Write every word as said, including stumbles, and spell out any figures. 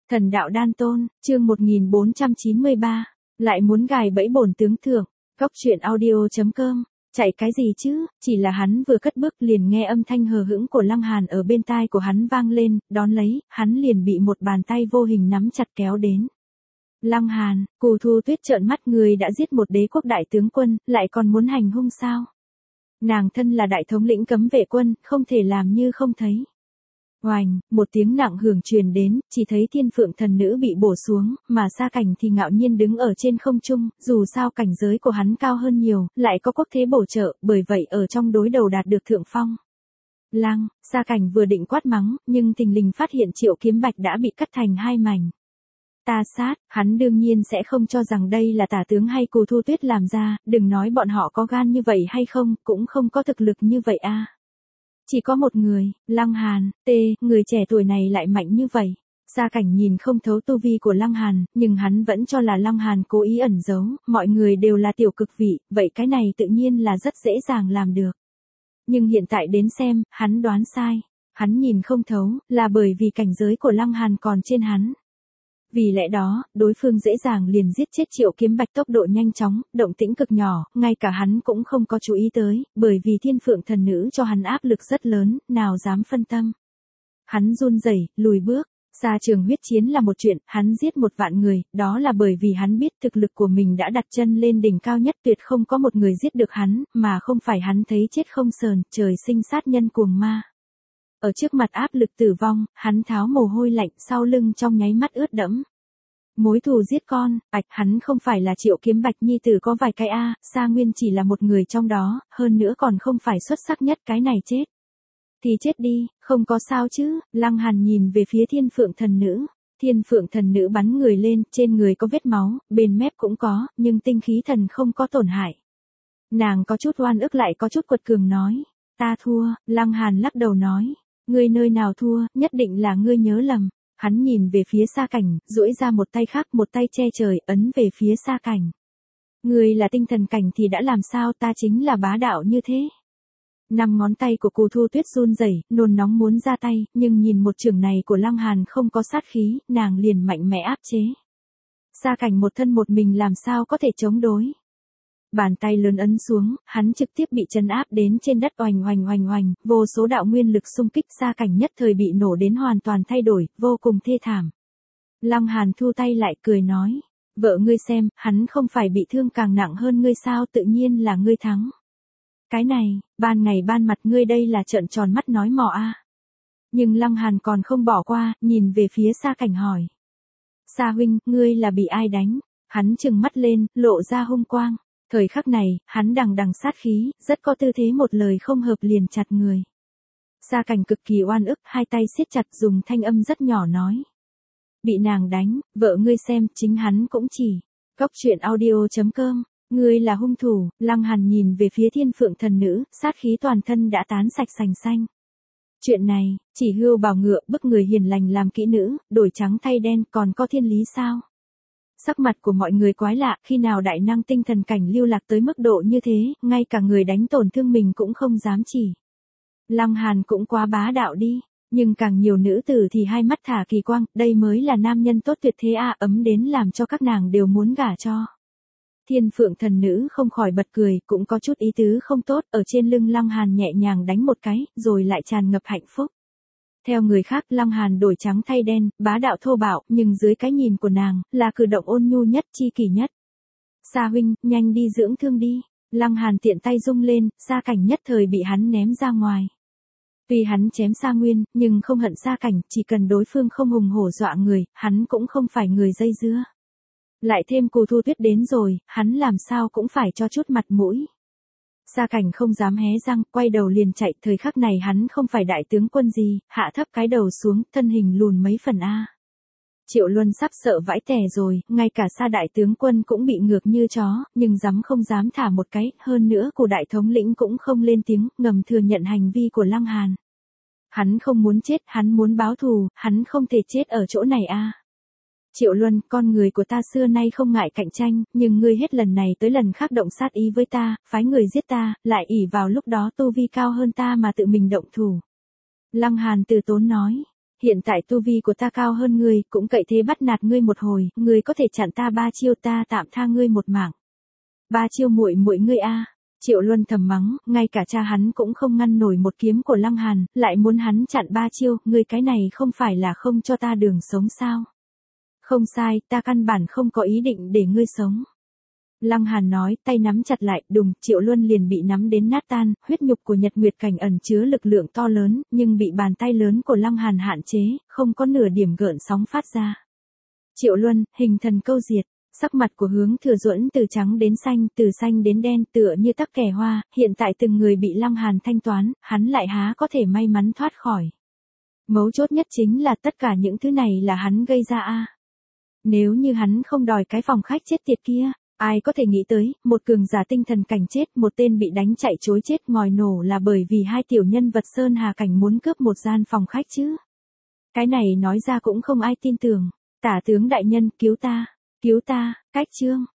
Thần đạo đan tôn, chương một nghìn bốn trăm chín mươi ba, lại muốn gài bẫy bổn tướng thượng, góc truyện audio chấm com, chạy cái gì chứ, chỉ là hắn vừa cất bước liền nghe âm thanh hờ hững của Lăng Hàn ở bên tai của hắn vang lên, đón lấy, hắn liền bị một bàn tay vô hình nắm chặt kéo đến. Lăng Hàn, Cù Thu Tuyết trợn mắt, người đã giết một đế quốc đại tướng quân, lại còn muốn hành hung sao? Nàng thân là đại thống lĩnh cấm vệ quân, không thể làm như không thấy. Oành, một tiếng nặng hưởng truyền đến, chỉ thấy Thiên Phượng thần nữ bị bổ xuống, mà Sa Cảnh thì ngạo nhiên đứng ở trên không trung, dù sao cảnh giới của hắn cao hơn nhiều, lại có quốc thế bổ trợ, bởi vậy ở trong đối đầu đạt được thượng phong. Lăng, Sa Cảnh vừa định quát mắng, nhưng thình lình phát hiện Triệu Kiếm Bạch đã bị cắt thành hai mảnh. Ta sát, hắn đương nhiên sẽ không cho rằng đây là tả tướng hay Cù Thu Tuyết làm ra, đừng nói bọn họ có gan như vậy hay không, cũng không có thực lực như vậy a. Chỉ có một người, Lăng Hàn, tê, người trẻ tuổi này lại mạnh như vậy. Sa Cảnh nhìn không thấu tu vi của Lăng Hàn, nhưng hắn vẫn cho là Lăng Hàn cố ý ẩn giấu, mọi người đều là tiểu cực vị, vậy cái này tự nhiên là rất dễ dàng làm được. Nhưng hiện tại đến xem, hắn đoán sai. Hắn nhìn không thấu, là bởi vì cảnh giới của Lăng Hàn còn trên hắn. Vì lẽ đó, đối phương dễ dàng liền giết chết Triệu Kiếm Bạch, tốc độ nhanh chóng, động tĩnh cực nhỏ, ngay cả hắn cũng không có chú ý tới, bởi vì Thiên Phượng thần nữ cho hắn áp lực rất lớn, nào dám phân tâm. Hắn run rẩy, lùi bước, xa trường huyết chiến là một chuyện, hắn giết một vạn người, đó là bởi vì hắn biết thực lực của mình đã đặt chân lên đỉnh cao nhất, tuyệt không có một người giết được hắn, mà không phải hắn thấy chết không sờn, trời sinh sát nhân cuồng ma. Ở trước mặt áp lực tử vong, hắn tháo mồ hôi lạnh, sau lưng trong nháy mắt ướt đẫm. Mối thù giết con, ạch, hắn không phải là Triệu Kiếm Bạch nhi tử có vài cái a, Sa Nguyên chỉ là một người trong đó, hơn nữa còn không phải xuất sắc nhất, cái này chết. Thì chết đi, không có sao chứ. Lăng Hàn nhìn về phía Thiên Phượng thần nữ. Thiên Phượng thần nữ bắn người lên, trên người có vết máu, bên mép cũng có, nhưng tinh khí thần không có tổn hại. Nàng có chút oan ức lại có chút quật cường nói, ta thua. Lăng Hàn lắc đầu nói, ngươi nơi nào thua, nhất định là ngươi nhớ lầm. Hắn nhìn về phía Sa Cảnh, duỗi ra một tay khác, một tay che trời, ấn về phía Sa Cảnh. Ngươi là tinh thần cảnh thì đã làm sao, ta chính là bá đạo như thế. Năm ngón tay của Cù Thu Tuyết run rẩy, nôn nóng muốn ra tay, nhưng nhìn một chưởng này của Lăng Hàn không có sát khí, nàng liền mạnh mẽ áp chế. Sa Cảnh một thân một mình làm sao có thể chống đối. Bàn tay lớn ấn xuống, hắn trực tiếp bị trấn áp đến trên đất, oành oành oành oành, vô số đạo nguyên lực xung kích, Sa Cảnh nhất thời bị nổ đến hoàn toàn thay đổi, vô cùng thê thảm. Lăng Hàn thu tay lại cười nói, vợ ngươi xem, hắn không phải bị thương càng nặng hơn ngươi sao, tự nhiên là ngươi thắng. Cái này, ban ngày ban mặt ngươi đây là trợn tròn mắt nói mò a. Nhưng Lăng Hàn còn không bỏ qua, nhìn về phía Sa Cảnh hỏi. Sa huynh, ngươi là bị ai đánh? Hắn trừng mắt lên, lộ ra hung quang. Thời khắc này, hắn đằng đằng sát khí, rất có tư thế một lời không hợp liền chặt người. Sa Cảnh cực kỳ oan ức, hai tay siết chặt, dùng thanh âm rất nhỏ nói. Bị nàng đánh, vợ ngươi xem, chính hắn cũng chỉ. Góc truyện audio chấm com, ngươi là hung thủ. Lăng Hàn nhìn về phía Thiên Phượng thần nữ, sát khí toàn thân đã tán sạch sành xanh. Chuyện này, chỉ hươu bào ngựa, bức người hiền lành làm kỹ nữ, đổi trắng thay đen, còn có thiên lý sao? Sắc mặt của mọi người quái lạ, khi nào đại năng tinh thần cảnh lưu lạc tới mức độ như thế, ngay cả người đánh tổn thương mình cũng không dám chỉ. Lăng Hàn cũng quá bá đạo đi, nhưng càng nhiều nữ tử thì hai mắt thả kỳ quang, đây mới là nam nhân tốt tuyệt thế a, ấm đến làm cho các nàng đều muốn gả cho. Thiên Phượng thần nữ không khỏi bật cười, cũng có chút ý tứ không tốt, ở trên lưng Lăng Hàn nhẹ nhàng đánh một cái, rồi lại tràn ngập hạnh phúc. Theo người khác, Lăng Hàn đổi trắng thay đen, bá đạo thô bạo, nhưng dưới cái nhìn của nàng, là cử động ôn nhu nhất, chi kỷ nhất. Sa huynh, nhanh đi dưỡng thương đi. Lăng Hàn tiện tay rung lên, Sa Cảnh nhất thời bị hắn ném ra ngoài. Tuy hắn chém Sa Nguyên, nhưng không hận Sa Cảnh, chỉ cần đối phương không hùng hổ dọa người, hắn cũng không phải người dây dưa. Lại thêm Cù Thu Tuyết đến rồi, hắn làm sao cũng phải cho chút mặt mũi. Sa Cảnh không dám hé răng, quay đầu liền chạy, thời khắc này hắn không phải đại tướng quân gì, hạ thấp cái đầu xuống, thân hình lùn mấy phần a. Triệu Luân sắp sợ vãi tè rồi, ngay cả Sa đại tướng quân cũng bị ngược như chó, nhưng dám không dám thả một cái, hơn nữa của đại thống lĩnh cũng không lên tiếng, ngầm thừa nhận hành vi của Lăng Hàn. Hắn không muốn chết, hắn muốn báo thù, hắn không thể chết ở chỗ này a. Triệu Luân, con người của ta xưa nay không ngại cạnh tranh, nhưng ngươi hết lần này tới lần khác động sát ý với ta, phái người giết ta, lại ỷ vào lúc đó tu vi cao hơn ta mà tự mình động thủ. Lăng Hàn từ tốn nói, Hiện tại tu vi của ta cao hơn ngươi, cũng cậy thế bắt nạt ngươi một hồi, ngươi có thể chặn ta ba chiêu, ta tạm tha ngươi một mạng. Ba chiêu muội muội ngươi a. Triệu Luân thầm mắng, ngay cả cha hắn cũng không ngăn nổi một kiếm của Lăng Hàn, lại muốn hắn chặn ba chiêu, ngươi cái này không phải là không cho ta đường sống sao? Không sai, ta căn bản không có ý định để ngươi sống. Lăng Hàn nói, tay nắm chặt lại, đùng, Triệu Luân liền bị nắm đến nát tan, huyết nhục của Nhật Nguyệt Cảnh ẩn chứa lực lượng to lớn, nhưng bị bàn tay lớn của Lăng Hàn hạn chế, không có nửa điểm gợn sóng phát ra. Triệu Luân, hình thần câu diệt, sắc mặt của Hướng Thừa Duẫn từ trắng đến xanh, từ xanh đến đen, tựa như tắc kè hoa, hiện tại từng người bị Lăng Hàn thanh toán, hắn lại há có thể may mắn thoát khỏi. Mấu chốt nhất chính là tất cả những thứ này là hắn gây ra a. Nếu như hắn không đòi cái phòng khách chết tiệt kia, ai có thể nghĩ tới, một cường giả tinh thần cảnh chết, một tên bị đánh chạy chối chết ngòi nổ là bởi vì hai tiểu nhân vật Sơn Hà Cảnh muốn cướp một gian phòng khách chứ. Cái này nói ra cũng không ai tin tưởng. Tả tướng đại nhân, cứu ta, cứu ta, cách chương.